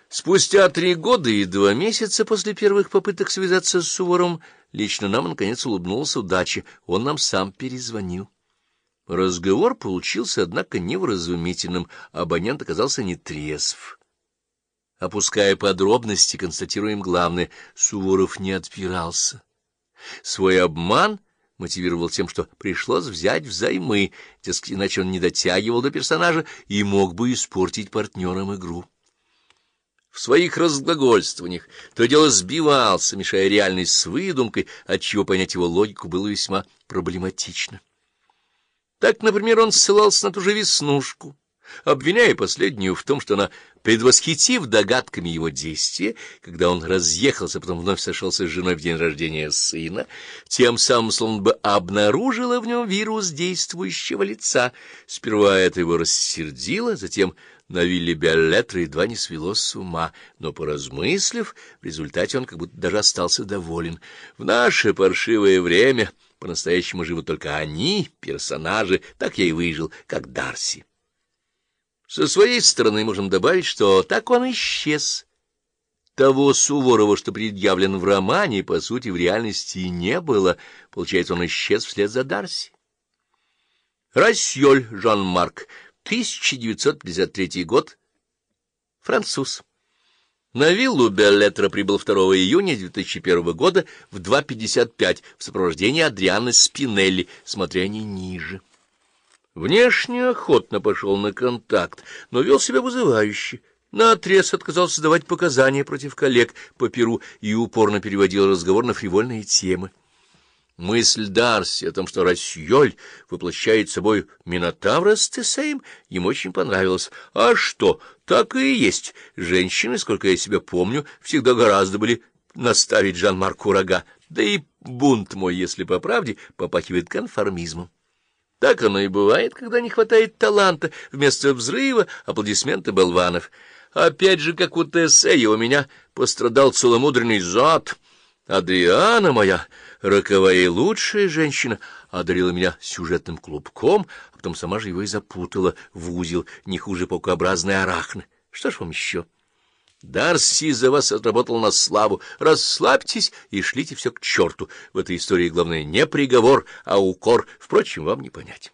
Спустя 3 года и 2 месяца после первых попыток связаться с Суворовым, лично нам, наконец, улыбнулась удача. Он нам сам перезвонил. Разговор получился, однако, невразумительным. Абонент оказался не трезв. Опуская подробности, констатируем главное — Суворов не отпирался. Свой обман мотивировал тем, что пришлось взять взаймы, дескать, иначе он не дотягивал до персонажа и мог бы испортить партнерам игру. В своих разглагольствованиях то дело сбивался, мешая реальность с выдумкой, отчего понять его логику было весьма проблематично. Так, например, он ссылался на ту же Веснушку, обвиняя последнюю в том, что она, предвосхитив догадками его действия, когда он разъехался, потом вновь сошелся с женой в день рождения сына, тем самым словно бы обнаружила в нем вирус действующего лица. Сперва это его рассердило, затем на вилле Беллетра едва не свело с ума, но, поразмыслив, в результате он как будто даже остался доволен. В наше паршивое время по-настоящему живут только они, персонажи, так я и выжил, как Дарси. Со своей стороны можем добавить, что так он исчез. Того Суворова, что предъявлен в романе, по сути, в реальности и не было. Получается, он исчез вслед за Дарси. Рассьоль Жан-Марк, 1953 год, француз. На виллу Беллетра прибыл 2 июня 2001 года в 2:55 в сопровождении Адрианы Спинелли, смотрящей ниже. Внешне охотно пошел на контакт, но вел себя вызывающе. Наотрез отказался давать показания против коллег по Перу и упорно переводил разговор на фривольные темы. Мысль Дарси о том, что Рассьоль воплощает собой Минотавра с Тесеем, ему очень понравилось. А что, так и есть. Женщины, сколько я себя помню, всегда гораздо были наставить Жан-Марку рога. Да и бунт мой, если по правде, попахивает конформизмом. Так оно и бывает, когда не хватает таланта, вместо взрыва аплодисменты болванов. Опять же, как у Тесея, у меня пострадал целомудренный зад. Адриана моя, роковая и лучшая женщина, одарила меня сюжетным клубком, а потом сама же его и запутала в узел, не хуже паукообразной арахны. Что ж вам еще? Дарси за вас отработал на славу. Расслабьтесь и шлите все к черту. В этой истории главное не приговор, а укор. Впрочем, вам не понять.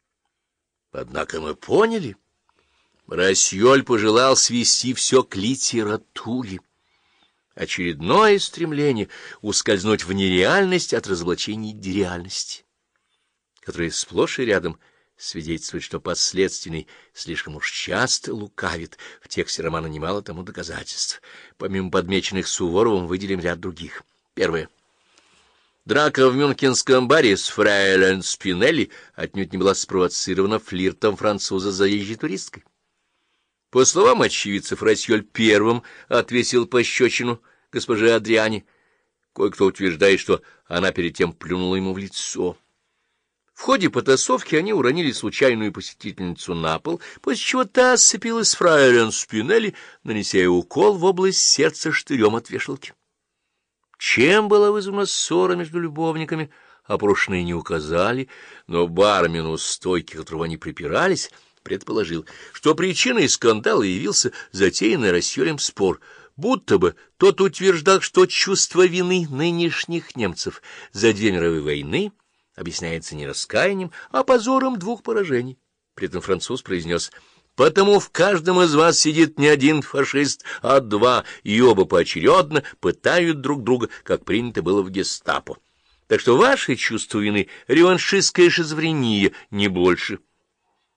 Однако мы поняли. Рассьоль пожелал свести все к литературе. Очередное стремление ускользнуть в нереальность от разоблачений дереальности, которые сплошь и рядом свидетельствует, что подследственный слишком уж часто лукавит. В тексте романа немало тому доказательств. Помимо подмеченных Суворовым выделим ряд других. Первое. Драка в мюнхенском баре с фрейлин Спинелли отнюдь не была спровоцирована флиртом француза с заезжей туристкой. По словам очевидцев, Рассьоль первым отвесил пощечину госпоже Адриане. Кое-кто утверждает, что она перед тем плюнула ему в лицо. В ходе потасовки они уронили случайную посетительницу на пол, после чего та сцепилась с фрейлин Спинелли, нанеся ей укол в область сердца штырем от вешалки. Чем была вызвана ссора между любовниками, опрошенные не указали, но бармен у стойки, к которому они припирались, предположил, что причиной скандала явился затеянный Рассьолем спор, будто бы тот утверждал, что чувство вины нынешних немцев за 2 мировые войны объясняется не раскаянием, а позором 2 поражений. При этом француз произнес: «Потому в каждом из вас сидит не один фашист, а 2, и оба поочередно пытают друг друга, как принято было в гестапо. Так что ваше чувство вины — реваншистская шизофрения, не больше».